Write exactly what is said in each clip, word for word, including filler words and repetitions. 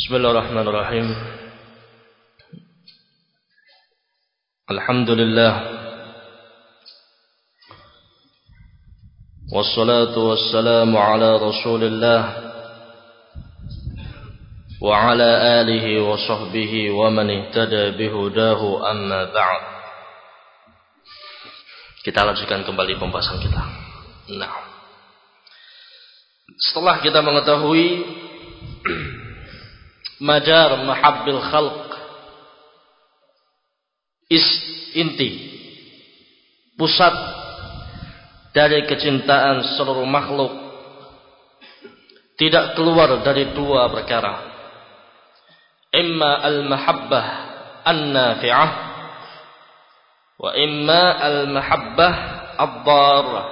Bismillahirrahmanirrahim. Alhamdulillah. Wassalatu wassalamu ala Rasulillah wa ala alihi wa sahbihi wa man ihtada bihudahu, amma ba'd. Kita lanjutkan kembali pembahasan kita. Nah, setelah kita mengetahui madar mahabbil khalq, is inti pusat dari kecintaan seluruh makhluk tidak keluar dari dua perkara, imma al-mahabbah an-nafi'ah wa imma al-mahabbah ad-darrah.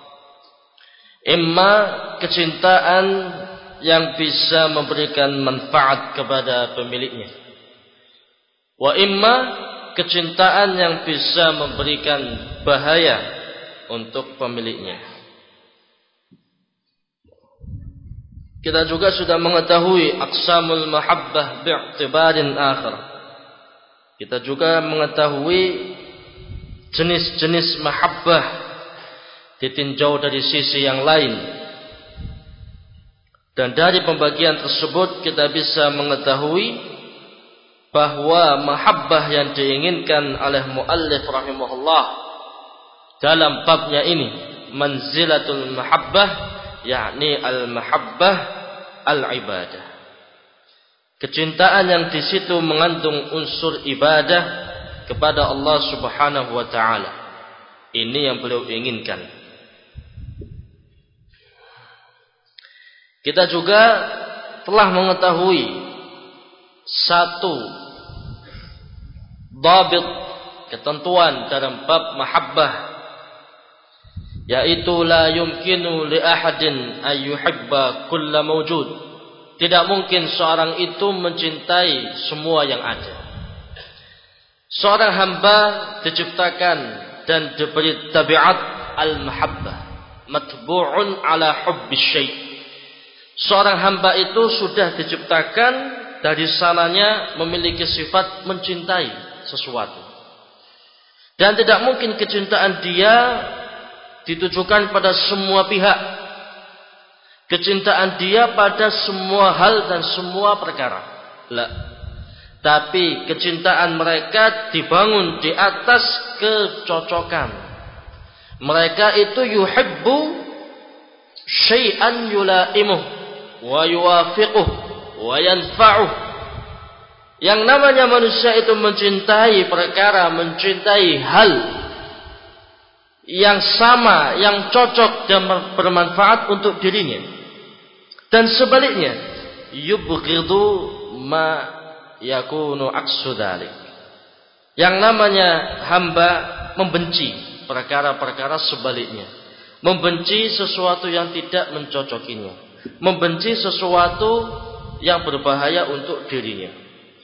Imma kecintaan yang bisa memberikan manfaat kepada pemiliknya, wa imma kecintaan yang bisa memberikan bahaya untuk pemiliknya. Kita juga sudah mengetahui aqsamul mahabbah bi'tibarin akhar. Kita juga mengetahui jenis-jenis mahabbah ditinjau dari sisi yang lain. Dan dari pembagian tersebut kita bisa mengetahui bahwa mahabbah yang diinginkan oleh muallif rahimahullah dalam babnya ini, manzilatul mahabbah, yakni al-mahabbah al-ibadah. Kecintaan yang di situ mengandung unsur ibadah kepada Allah Subhanahu wa taala. Ini yang beliau inginkan. Kita juga telah mengetahui satu dhabit, ketentuan dalam bab mahabbah, yaitu la yumkinu li ahadin ay yuhibba kulla mawjud. Tidak mungkin seorang itu mencintai semua yang ada. Seorang hamba diciptakan dan diberi tabiat al-mahabbah, matbu'un ala hubbi syai'. Seorang hamba itu sudah diciptakan dari sananya memiliki sifat mencintai sesuatu. Dan tidak mungkin kecintaan dia ditujukan pada semua pihak. Kecintaan dia pada semua hal dan semua perkara. La. Tapi kecintaan mereka dibangun di atas kecocokan. Mereka itu yuhibbu syai'an yulaimuh wa yuwafiquh wa yanfa'uh. Yang namanya manusia itu mencintai perkara, mencintai hal yang sama, yang cocok dan bermanfaat untuk dirinya. Dan sebaliknya, yubghidu ma yakunu aksu dzalik. Yang namanya hamba membenci perkara-perkara sebaliknya, membenci sesuatu yang tidak mencocokinya, membenci sesuatu yang berbahaya untuk dirinya.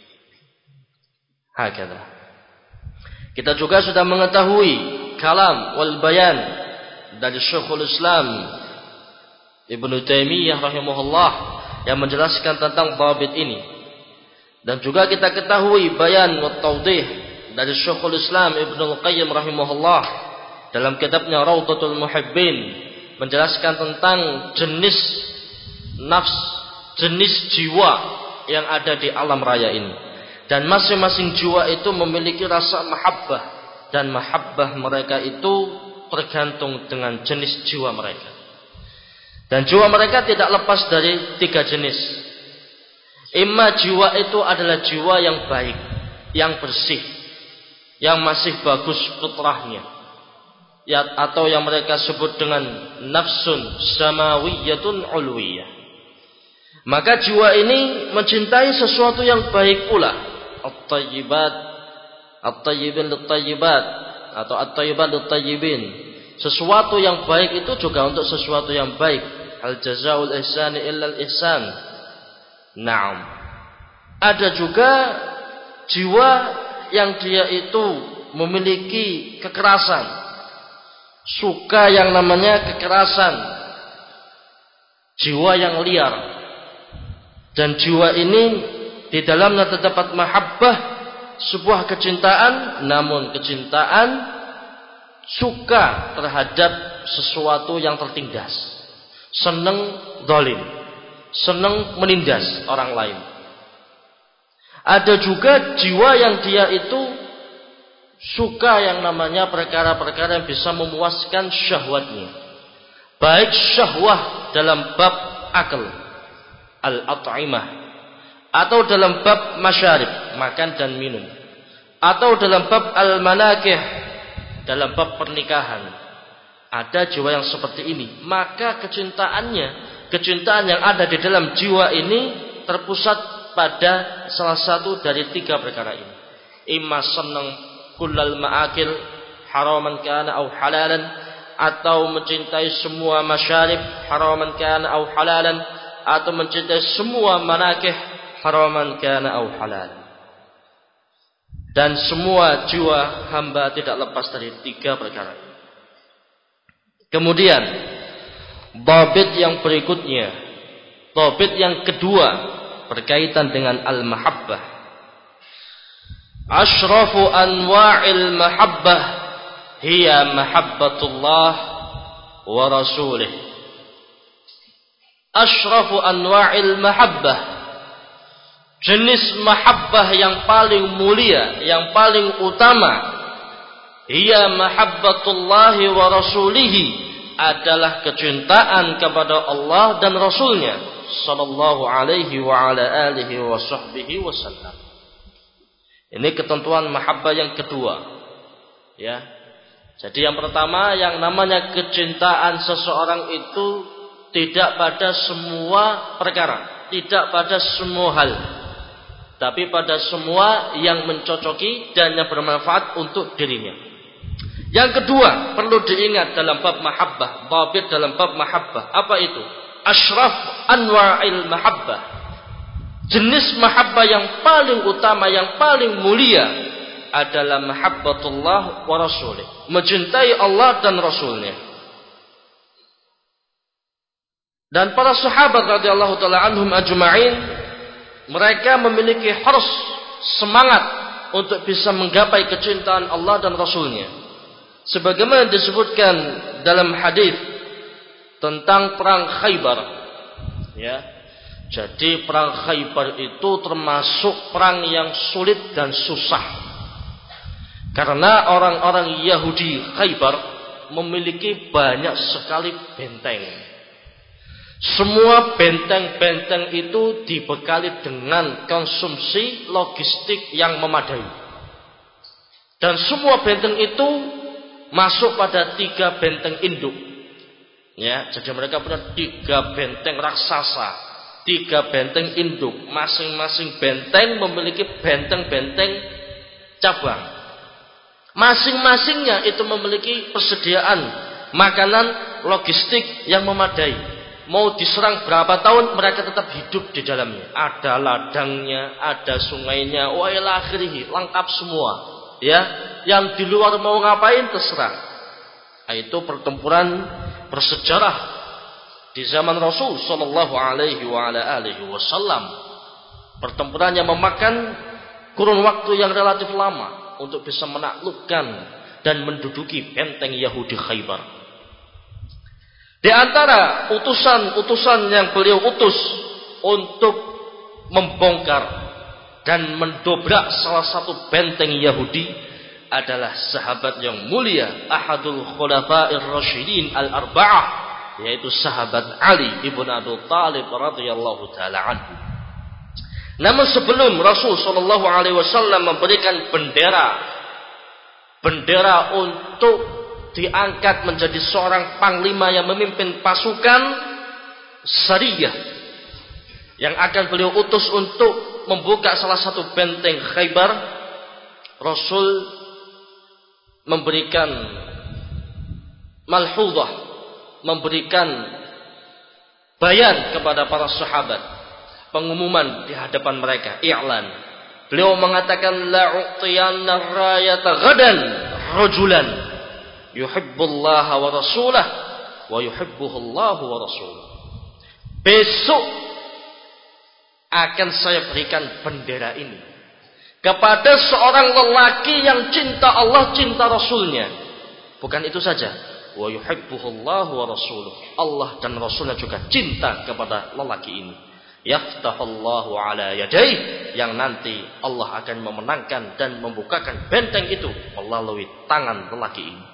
Hakala. Kita juga sudah mengetahui kalam wal bayan dari Syekhul Islam Ibnu Taimiyah rahimahullah yang menjelaskan tentang dhabit ini. Dan juga kita ketahui bayan wa tawdih dari Syekhul Islam Ibnu Qayyim rahimahullah dalam kitabnya Rawdatul Muhibbin, menjelaskan tentang jenis nafs, jenis jiwa yang ada di alam raya ini. Dan masing-masing jiwa itu memiliki rasa mahabbah, dan mahabbah mereka itu tergantung dengan jenis jiwa mereka. Dan jiwa mereka tidak lepas dari tiga jenis. Imma jiwa itu adalah jiwa yang baik, yang bersih, yang masih bagus fitrahnya, ya, atau yang mereka sebut dengan nafsun samawiyatun ulwiyah. Maka jiwa ini mencintai sesuatu yang baik pula. At-tayyibat, at-tayyibin lit-tayyibat, atau at-tayyibat lit-tayyibin. Sesuatu yang baik itu juga untuk sesuatu yang baik. Al-jazaa'ul ihsani illa al-ihsan. Naam. Ada juga jiwa yang dia itu memiliki kekerasan, suka yang namanya kekerasan, jiwa yang liar. Dan jiwa ini di dalamnya terdapat mahabbah, sebuah kecintaan, namun kecintaan suka terhadap sesuatu yang tertindas, senang zalim, senang menindas orang lain. Ada juga jiwa yang dia itu suka yang namanya perkara-perkara yang bisa memuaskan syahwatnya, baik syahwah dalam bab akal, al-at'imah, atau dalam bab masyarib, makan dan minum, atau dalam bab al-manakih, dalam bab pernikahan. Ada jiwa yang seperti ini, maka kecintaannya, kecintaan yang ada di dalam jiwa ini terpusat pada salah satu dari tiga perkara ini. Imma senang kullal ma'akil haraman kana au halalan, atau mencintai semua masyarib haraman kana au halalan, atau mencintai semua manakih haraman kana au halalan. Dan semua jiwa hamba tidak lepas dari tiga perkara. Kemudian dhabit yang berikutnya, dhabit yang kedua berkaitan dengan al-mahabbah. Ashrafu anwa'il mahabbah hiya mahabbatullah wa rasulih. Ashrafu anwa'il mahabbah, jenis mahabbah yang paling mulia, yang paling utama, hiya mahabbatullah wa rasulih, adalah kecintaan kepada Allah dan Rasulnya sallallahu alaihi wa ala alihi wa sahbihi wasallam. Ini ketentuan mahabbah yang kedua, ya. Jadi yang pertama, yang namanya kecintaan seseorang itu tidak pada semua perkara, tidak pada semua hal, tapi pada semua yang mencocoki dan yang bermanfaat untuk dirinya. Yang kedua, perlu diingat dalam bab mahabbah, dhabit dalam bab mahabbah, apa itu? Ashraf anwa'il mahabbah, jenis mahabbah yang paling utama, yang paling mulia adalah mahabbatullah wa rasulih, mencintai Allah dan Rasulnya. Dan para sahabat radhiyallahu taala anhum ajma'in, mereka memiliki hars, semangat untuk bisa menggapai kecintaan Allah dan Rasulnya. Sebagaimana disebutkan dalam hadis tentang perang Khaybar, ya. Jadi perang Khaybar itu termasuk perang yang sulit dan susah, karena orang-orang Yahudi Khaybar memiliki banyak sekali benteng. Semua benteng-benteng itu dibekali dengan konsumsi logistik yang memadai, dan semua benteng itu masuk pada tiga benteng induk, ya. Jadi mereka punya tiga benteng raksasa, tiga benteng induk. Masing-masing benteng memiliki benteng-benteng cabang. Masing-masingnya itu memiliki persediaan makanan, logistik yang memadai. Mau diserang berapa tahun, mereka tetap hidup di dalamnya. Ada ladangnya, ada sungainya, wa ila akhirih, lengkap semua, ya. Yang di luar mau ngapain terserah. Nah, itu pertempuran bersejarah di zaman Rasul sallallahu alaihi wa ala alihi wasallam. Pertempuran yang memakan kurun waktu yang relatif lama untuk bisa menaklukkan dan menduduki benteng Yahudi Khaybar. Di antara utusan-utusan yang beliau utus untuk membongkar dan mendobrak salah satu benteng Yahudi adalah sahabat yang mulia, ahadul khulafa'ir rasyidin al-arba'ah, yaitu sahabat Ali ibn Abi Thalib radhiyallahu taala anhu. Namun sebelum Rasul sallallahu alaihi wasallam memberikan bendera bendera untuk diangkat menjadi seorang panglima yang memimpin pasukan Sariyah yang akan beliau utus untuk membuka salah satu benteng Khaybar, Rasul memberikan malhudhah, memberikan bayan kepada para sahabat, pengumuman di hadapan mereka, i'lan. Beliau mengatakan, la'u'tiyanna rayata ghadan rajulan yuhibbullaha wa rasulah wa yuhibbuhullahu wa rasuluh. Besok akan saya berikan bendera ini kepada seorang lelaki yang cinta Allah, cinta Rasulnya. Bukan itu saja, wa yuhibbuhullahu wa rasuluh. Allah dan Rasulnya juga cinta kepada lelaki ini. Yaftahullahu ala yadayhi, yang nanti Allah akan memenangkan dan membukakan benteng itu melalui tangan lelaki ini.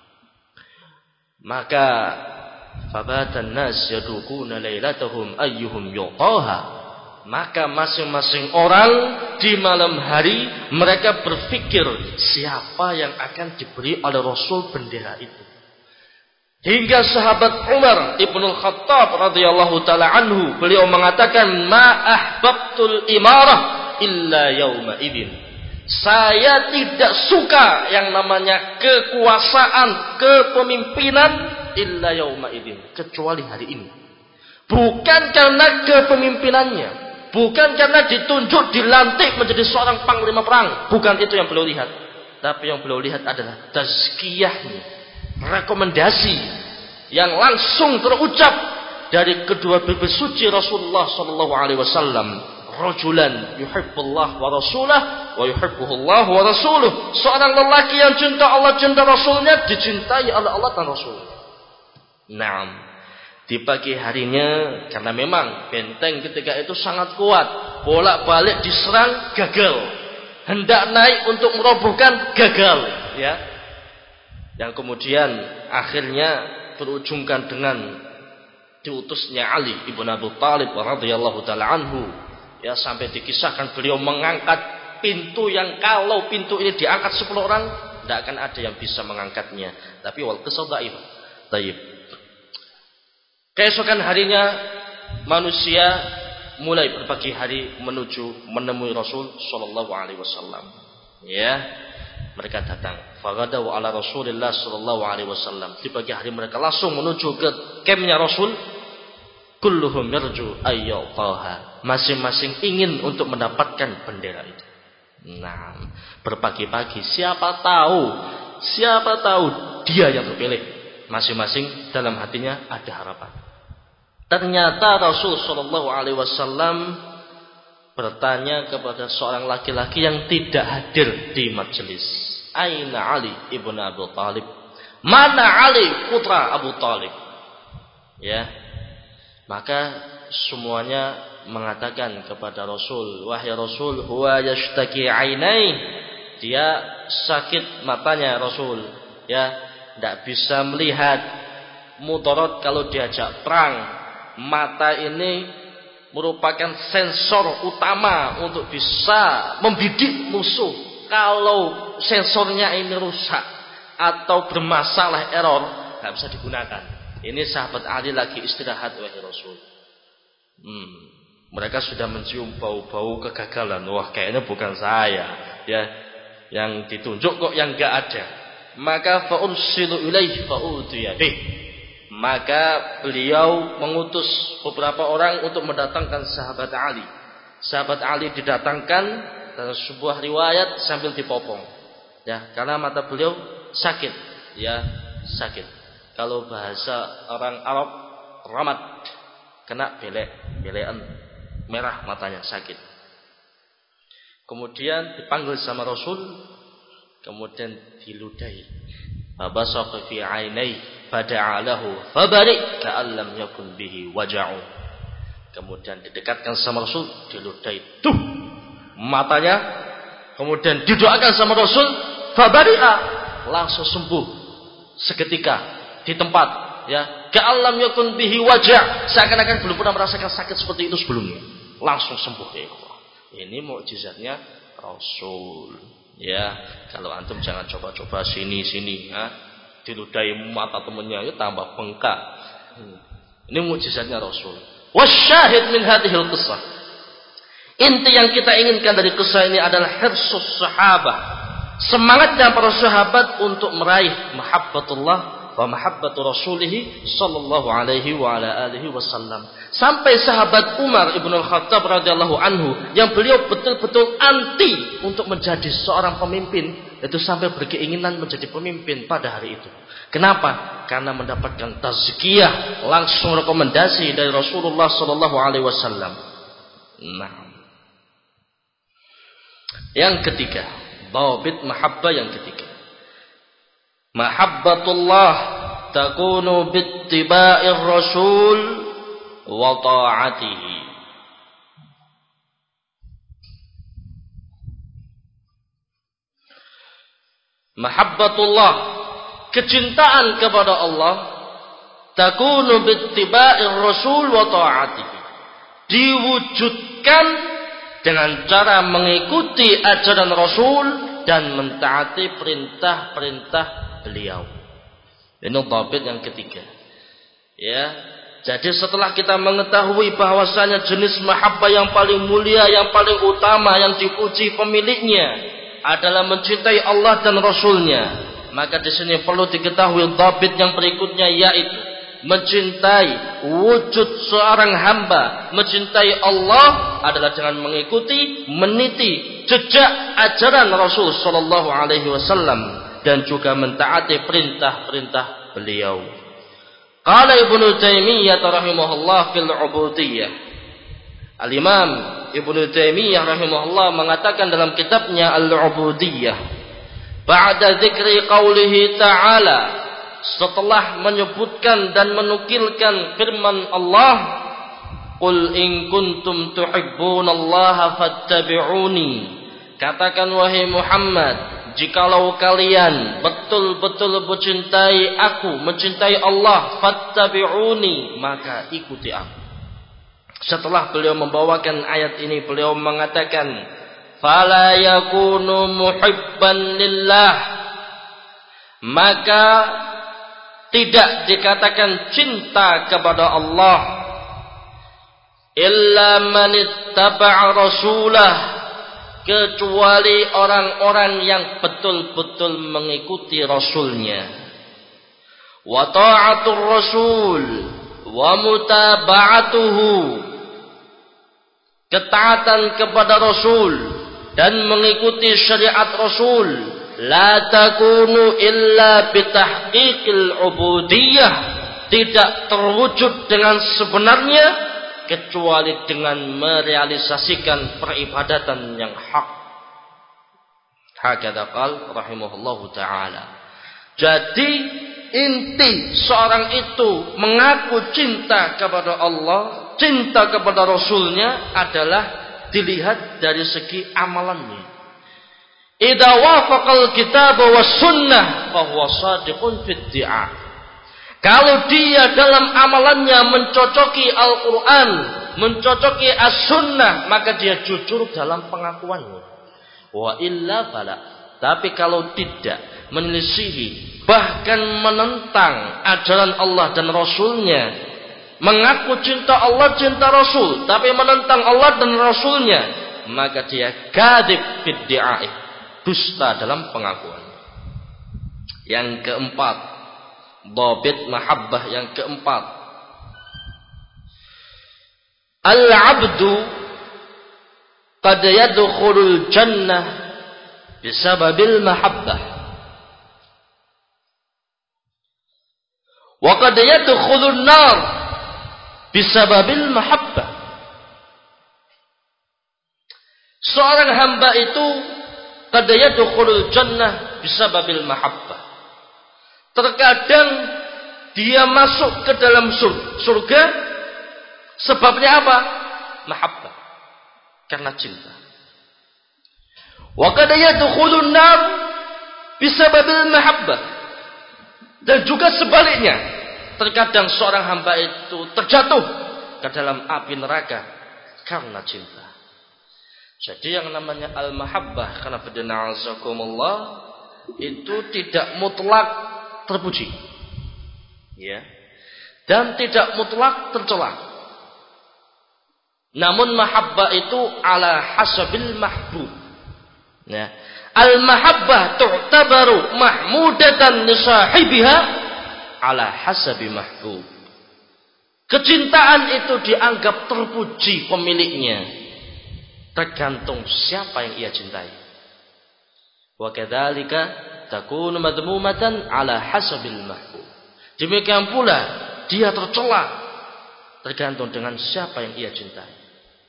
Maka fabatan nas yadukuna lailatahum ayyuhum yuqaha. Maka masing-masing orang di malam hari mereka berpikir siapa yang akan diberi oleh Rasul bendera itu. Hingga sahabat Umar Ibnu Khattab radhiyallahu taala anhu, beliau mengatakan, ma ahbabtul imarah illa yauma idzin. Saya tidak suka yang namanya kekuasaan, kepemimpinan illa yauma idzin, kecuali hari ini. Bukan karena kepemimpinannya, bukan karena ditunjuk dilantik menjadi seorang panglima perang, bukan itu yang beliau lihat. Tapi yang beliau lihat adalah tazkiyahnya, rekomendasi yang langsung terucap dari kedua bibir suci Rasulullah sallallahu alaihi wasallam. Rajulan yuhibbullah wa rasulah wa yuhibbuhullah wa rasuluh. Seorang lelaki yang cinta Allah, cinta Rasulnya, dicintai oleh Allah dan Rasulnya. Naam. Di pagi harinya, karena memang benteng ketika itu sangat kuat, bolak-balik diserang, gagal. Hendak naik untuk merobohkan, gagal, ya. Yang kemudian akhirnya berujungkan dengan diutusnya Ali ibn Abi Thalib radhiyallahu taala anhu, ya, sampai dikisahkan beliau mengangkat pintu yang kalau pintu ini diangkat sepuluh orang tidak akan ada yang bisa mengangkatnya. Tapi wal qisah dhaif. Dhaif. Keesokan harinya manusia mulai berbagi hari menuju menemui Rasul sallallahu alaihi wasallam. Ya, mereka datang. Faghadaw ala Rasulillah sallallahu alaihi wasallam. Di pagi hari mereka langsung menuju ke kemnya Rasul. Kulluhum yarju ayyataha. Masing-masing ingin untuk mendapatkan bendera itu. Nah, berpagi-pagi siapa tahu, siapa tahu dia yang terpilih. Masing-masing dalam hatinya ada harapan. Ternyata Rasul sallallahu alaihi wasallam bertanya kepada seorang laki-laki yang tidak hadir di majelis. Aina Ali ibn Abi Thalib? Mana Ali putra Abu Thalib? Ya. Maka semuanya mengatakan kepada Rasul, wahai Rasul, huwa yashtaki ainai. Dia sakit matanya Rasul, ya, tidak bisa melihat. Mudarat kalau diajak perang. Mata ini merupakan sensor utama untuk bisa membidik musuh. Kalau sensornya ini rusak atau bermasalah, error, tidak bisa digunakan. Ini sahabat Ali lagi istirahat, wahai Rasul. Hmm, mereka sudah mencium bau-bau kegagalan. Wah, kayaknya bukan saya, ya, yang ditunjuk kok yang enggak ada. Maka fa'ursilu ilaihi fa'udiya bih. Maka beliau mengutus beberapa orang untuk mendatangkan sahabat Ali. Sahabat Ali didatangkan dalam sebuah riwayat sambil dipopong, ya, karena mata beliau sakit, ya, sakit. Kalau bahasa orang Arab, ramat, kena belek, belekan, merah matanya, sakit. Kemudian dipanggil sama Rasul, kemudian diludahi. Fabasaqa fi 'ainai fada'a lahu fabari ka'an lam yakun bihi waja'u. Kemudian didekatkan sama Rasul, diludahi tuh matanya, kemudian didoakan sama Rasul, fabari'a, langsung sembuh seketika di tempat, ya, ka'an lam yakun bihi waja', seakan-akan belum pernah merasakan sakit seperti itu sebelumnya, langsung sembuh. Ya Allah, ini mukjizatnya Rasul. Ya, kalau antum jangan coba-coba sini-sini, ya, diludahi mata temannya, ya tambah bengkak. Hmm. Ini mukjizatnya Rasul. Wasyahid min hadhil qissah. Inti yang kita inginkan dari kisah ini adalah hirsus sahabah. Semangatnya para sahabat untuk meraih mahabbatullah wa mahabbatu rasulih sallallahu alaihi wa ala alihi wasallam. Sampai sahabat Umar ibn al-Khattab radhiyallahu anhu yang beliau betul-betul anti untuk menjadi seorang pemimpin, itu sampai berkeinginan menjadi pemimpin pada hari itu. Kenapa? Karena mendapatkan tazkiyah, langsung rekomendasi dari Rasulullah sallallahu alaihi wasallam. Nah. Yang ketiga, dhabit mahabbah yang ketiga. Mahabbatullah takunu bittiba'ir rasul wa ta'atihi. Mahabbatullah, kecintaan kepada Allah, takunu bittiba'ir rasul wa ta'atihi, diwujudkan dengan cara mengikuti ajaran Rasul dan mentaati perintah-perintah beliau. Ini dhabit yang ketiga. Ya, jadi setelah kita mengetahui bahwasanya jenis mahabbah yang paling mulia, yang paling utama, yang dipuji pemiliknya adalah mencintai Allah dan Rasulnya, maka di sini perlu diketahui dhabit yang berikutnya, yaitu mencintai wujud seorang hamba, mencintai Allah adalah dengan mengikuti, meniti jejak ajaran Rasul sallallahu alaihi wasallam dan juga mentaati perintah-perintah beliau. Qala Ibnu Taimiyah rahimahullah fil ubudiyyah. Al-Imam Ibnu Taimiyah rahimahullah mengatakan dalam kitabnya Al-Ubudiyyah, ba'da dzikri qaulihi ta'ala, setelah menyebutkan dan menukilkan firman Allah, qul in kuntum tuhibbunallaha fattabi'uni, katakan wahai Muhammad, jikalau kalian betul-betul mencintai aku, mencintai Allah, fattabi'uni, maka ikuti aku. Setelah beliau membawakan ayat ini, beliau mengatakan, fala yakunu muhibban lillah, maka tidak dikatakan cinta kepada Allah illa man ittaba'a rasulah, kecuali orang-orang yang betul-betul mengikuti Rasulnya. Wa ta'atur rasul wa mutaba'atuhu, ketaatan kepada Rasul dan mengikuti syariat Rasul, la takunu illa bitahqiqil ubudiyyah, tidak terwujud dengan sebenarnya kecuali dengan merealisasikan peribadatan yang hak. Hakadha qala rahimahullahu taala. Jadi inti seorang itu mengaku cinta kepada Allah, cinta kepada Rasulnya adalah dilihat dari segi amalannya. Idza wafaqal kitab was sunnah fa huwa shadiqun fid di'a. Kalau dia dalam amalannya mencocoki Al-Qur'an, mencocoki As-Sunnah, maka dia jujur dalam pengakuannya. Wa illa fala. Tapi kalau tidak, menyelisihi, bahkan menentang ajaran Allah dan Rasulnya, mengaku cinta Allah, cinta Rasul, tapi menentang Allah dan Rasulnya, maka dia kadzib fid di'a, dusta dalam pengakuan. Yang keempat, dhabit mahabbah yang keempat, al-'abdu qad yadkhulul jannah bisababil mahabbah wa qad yadkhulun nar bisababil mahabbah. Seorang hamba itu qad yadkhulul jannah bisababil mahabbah. Terkadang dia masuk ke dalam surga, sebabnya apa? Mahabbah, karena cinta. Wa qad yadkhulun nar bisababil mahabbah. Dan juga sebaliknya, terkadang seorang hamba itu terjatuh ke dalam api neraka karena cinta. Jadi yang namanya al-mahabbah, karena bidana azakumullah, itu tidak mutlak terpuji, ya, dan tidak mutlak tercela. Namun mahabbah itu ala hasabil mahbub. Ya. Al-mahabbah tu'tabaru mahmudatan li sahibiha ala hasabi mahbub. Kecintaan itu dianggap terpuji pemiliknya, tergantung siapa yang ia cintai. Wa kadzalika takunu madmumatan ala hasabil mahbub. Demikian pula dia tercela tergantung dengan siapa yang ia cintai.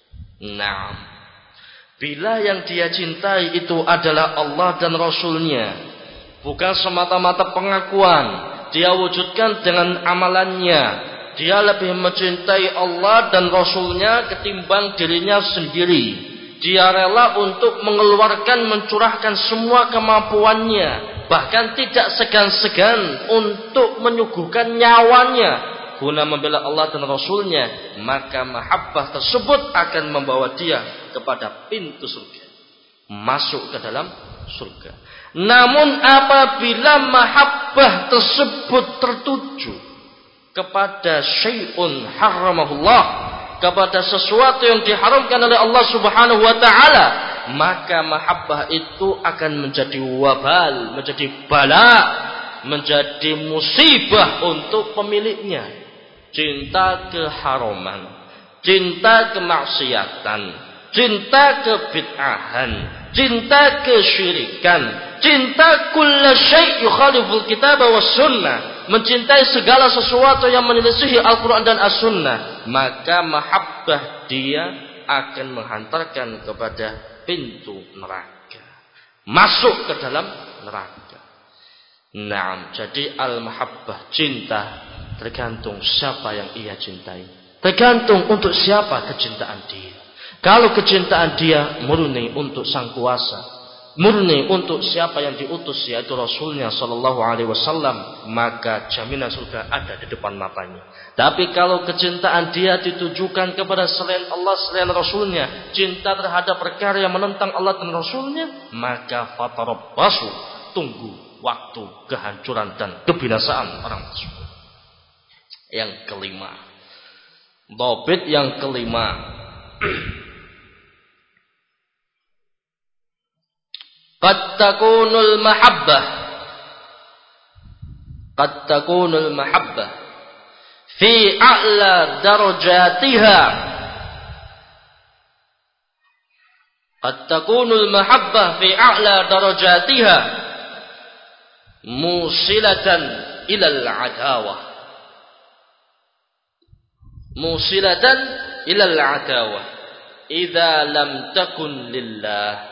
Nah, bila yang dia cintai itu adalah Allah dan Rasulnya, bukan semata-mata pengakuan, dia wujudkan dengan amalannya, dia lebih mencintai Allah dan Rasulnya ketimbang dirinya sendiri. Dia rela untuk mengeluarkan, mencurahkan semua kemampuannya, bahkan tidak segan-segan untuk menyuguhkan nyawanya guna membela Allah dan Rasulnya, maka mahabbah tersebut akan membawa dia kepada pintu surga, masuk ke dalam surga. Namun apabila mahabbah tersebut tertuju kepada syai'un haramahullah, kepada sesuatu yang diharamkan oleh Allah Subhanahu wa taala, maka mahabbah itu akan menjadi wabal, menjadi bala, menjadi musibah untuk pemiliknya. Cinta keharaman, cinta kemaksiatan, cinta kebid'ahan, cinta kesyirikan, cinta kulla syai' yukhaliful kitab was sunnah, mencintai segala sesuatu yang menyelisihi Al-Quran dan As-Sunnah, maka mahabbah dia akan menghantarkan kepada pintu neraka, masuk ke dalam neraka. Nah, jadi al-mahabbah, cinta, tergantung siapa yang ia cintai, tergantung untuk siapa kecintaan dia. Kalau kecintaan dia murni untuk sang kuasa, murni untuk siapa yang diutus, yaitu Rasulnya Sallallahu Alaihi Wasallam, maka jaminan surga ada di depan matanya. Tapi kalau kecintaan dia ditujukan kepada selain Allah, selain Rasulnya, cinta terhadap perkara yang menentang Allah dan Rasulnya, maka fatarabbasu, tunggu waktu kehancuran dan kebinasaan orang tersebut. Yang kelima, dhabit yang kelima, qad takunul mahabbah qad takunul mahabbah fi a'la darajatiha qad takunul mahabbah fi a'la darajatiha musilatan ila al-adawah musilatan ila al-adawah idza lam takun lillah.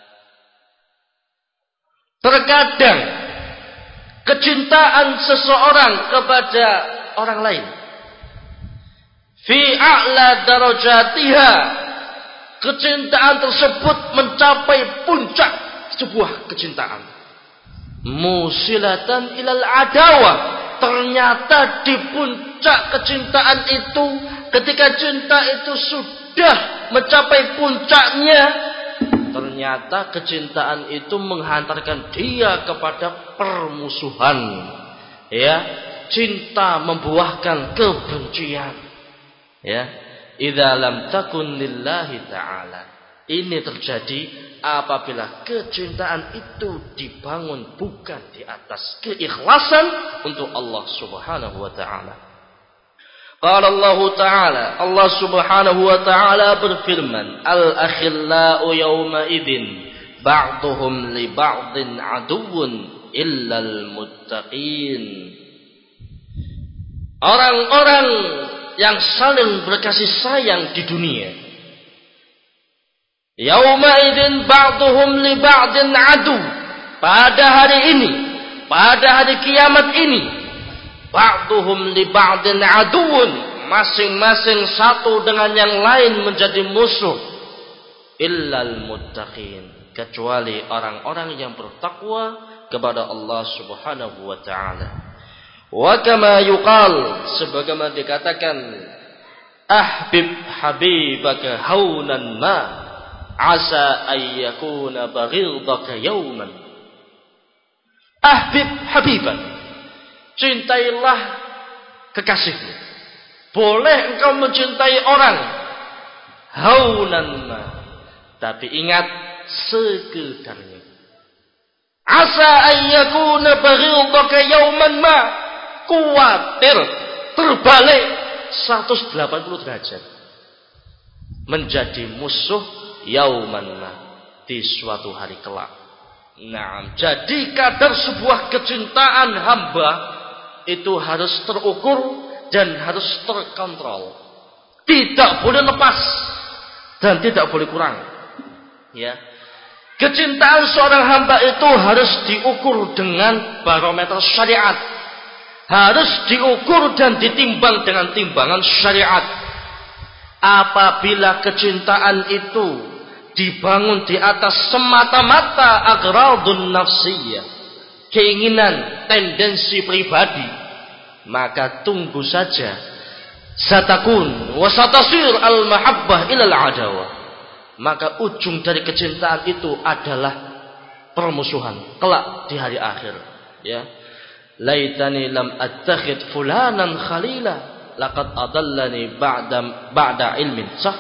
Terkadang kecintaan seseorang kepada orang lain fi a'la darajatiha, kecintaan tersebut mencapai puncak sebuah kecintaan, musilatan ilal adawah, ternyata di puncak kecintaan itu, ketika cinta itu sudah mencapai puncaknya, ternyata kecintaan itu menghantarkan dia kepada permusuhan. Ya, cinta membuahkan kebencian. Ya, idza lam takun lillahi ta'ala. Ini terjadi apabila kecintaan itu dibangun bukan di atas keikhlasan untuk Allah Subhanahu wa taala. Qala Allah Ta'ala, Allah Subhanahu wa taala berfirman, al-akhillau yawma idzin ba'dhum li ba'dhin aduwwun illal muttaqin. Orang-orang yang saling berkasih sayang di dunia, yawma idzin ba'dhum li ba'dhin adu, pada hari ini, pada hari kiamat ini, ba'duhum li ba'din aduun, masing-masing satu dengan yang lain menjadi musuh, illal muttaqin, kecuali orang-orang yang bertakwa kepada Allah Subhanahu wa taala. Wa kama yuqal, sebagaimana dikatakan, ahbib habibaka haunan ma asa ayyakuna baghidaka yawman. Ahbib habiban, cintailah kekasihmu. Boleh engkau mencintai orang haunan ma, tapi ingat sekedarnya. Asa ayyakuna baghidaka yawman ma, kuatir terbalik seratus delapan puluh derajat menjadi musuh yauman ma, di suatu hari kelak. Nah, jadi kadar sebuah kecintaan hamba itu harus terukur dan harus terkontrol. Tidak boleh lepas. dan tidak boleh kurang. Ya. Kecintaan seorang hamba itu harus diukur dengan barometer syariat. Harus diukur dan ditimbang dengan timbangan syariat. Apabila kecintaan itu dibangun di atas semata-mata agradun nafsiyah, keinginan, tendensi pribadi, maka tunggu saja, satakun wa satasir al-mahabbah ilal adawah, maka ujung dari kecintaan itu adalah permusuhan kelak di hari akhir. Ya, laitani lam attakhid fulanan khalila laqad adallani ba'da ba'da ilmin. Sah,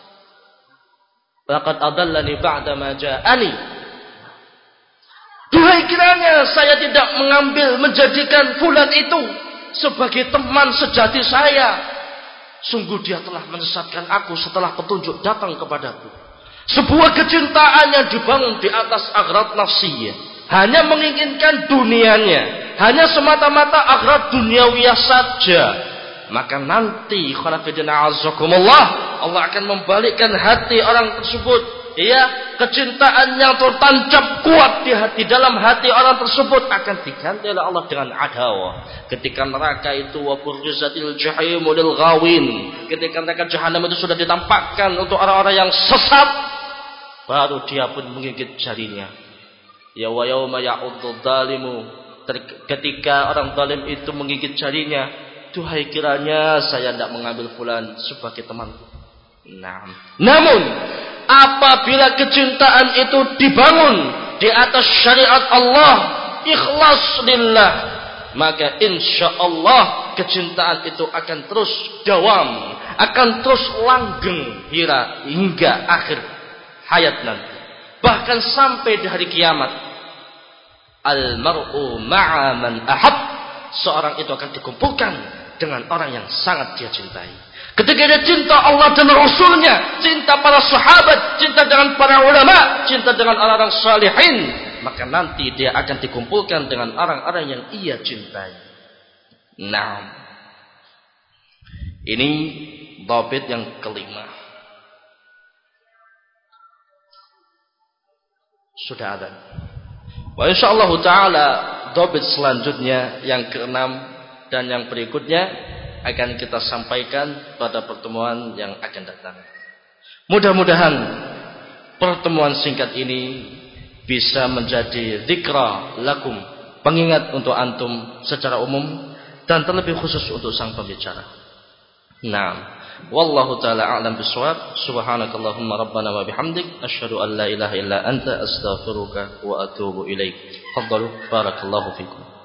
laqad adallani ba'da ma ja'ani. Duhai kiranya saya tidak mengambil menjadikan fulan itu sebagai teman sejati saya. Sungguh dia telah menyesatkan aku setelah petunjuk datang kepadaku. Sebuah kecintaan yang dibangun di atas aghrad nafsiyah, hanya menginginkan dunianya, hanya semata-mata aghrad duniawiyah saja, maka nanti khalaqidina azzakumullah, Allah akan membalikkan hati orang tersebut. Ya, kecintaan yang tertancap kuat di hati dalam hati orang tersebut akan diganti oleh Allah dengan adawah. Ketika neraka itu wa burrizatil jahimu lil ghawin, ketika neraka jahanam itu sudah ditampakkan untuk orang-orang yang sesat, baru dia pun menggigit jarinya. Ya wa yauma ya'uddu dzalimu, ketika orang zalim itu menggigit jarinya, duhai kiranya saya tidak mengambil fulan sebagai teman. Nah, namun apabila kecintaan itu dibangun di atas syariat Allah, ikhlas lillah, maka insya Allah kecintaan itu akan terus dawam, akan terus langgeng hingga, hingga akhir hayat nanti, bahkan sampai di hari kiamat. Al-mar'u ma'a man ahab, seorang itu akan dikumpulkan dengan orang yang sangat dia cintai. Ketika dia cinta Allah dan Rasulnya, cinta para sahabat, cinta dengan para ulama, cinta dengan orang-orang salihin, maka nanti dia akan dikumpulkan dengan orang-orang yang ia cintai. Nah, ini dhabit yang kelima. Sudah ada. Wa insyaallah taala dhabit selanjutnya yang keenam dan yang berikutnya akan kita sampaikan pada pertemuan yang akan datang. Mudah-mudahan pertemuan singkat ini bisa menjadi dzikra lakum, pengingat untuk antum secara umum dan terlebih khusus untuk sang pembicara. Nah, wallahu taala a'lam bishawab. Subhanakallahumma rabbana wa bihamdik asyhadu an la ilaha illa anta astaghfiruka wa atubu ilaik. Fadhalu barakallahu fikum.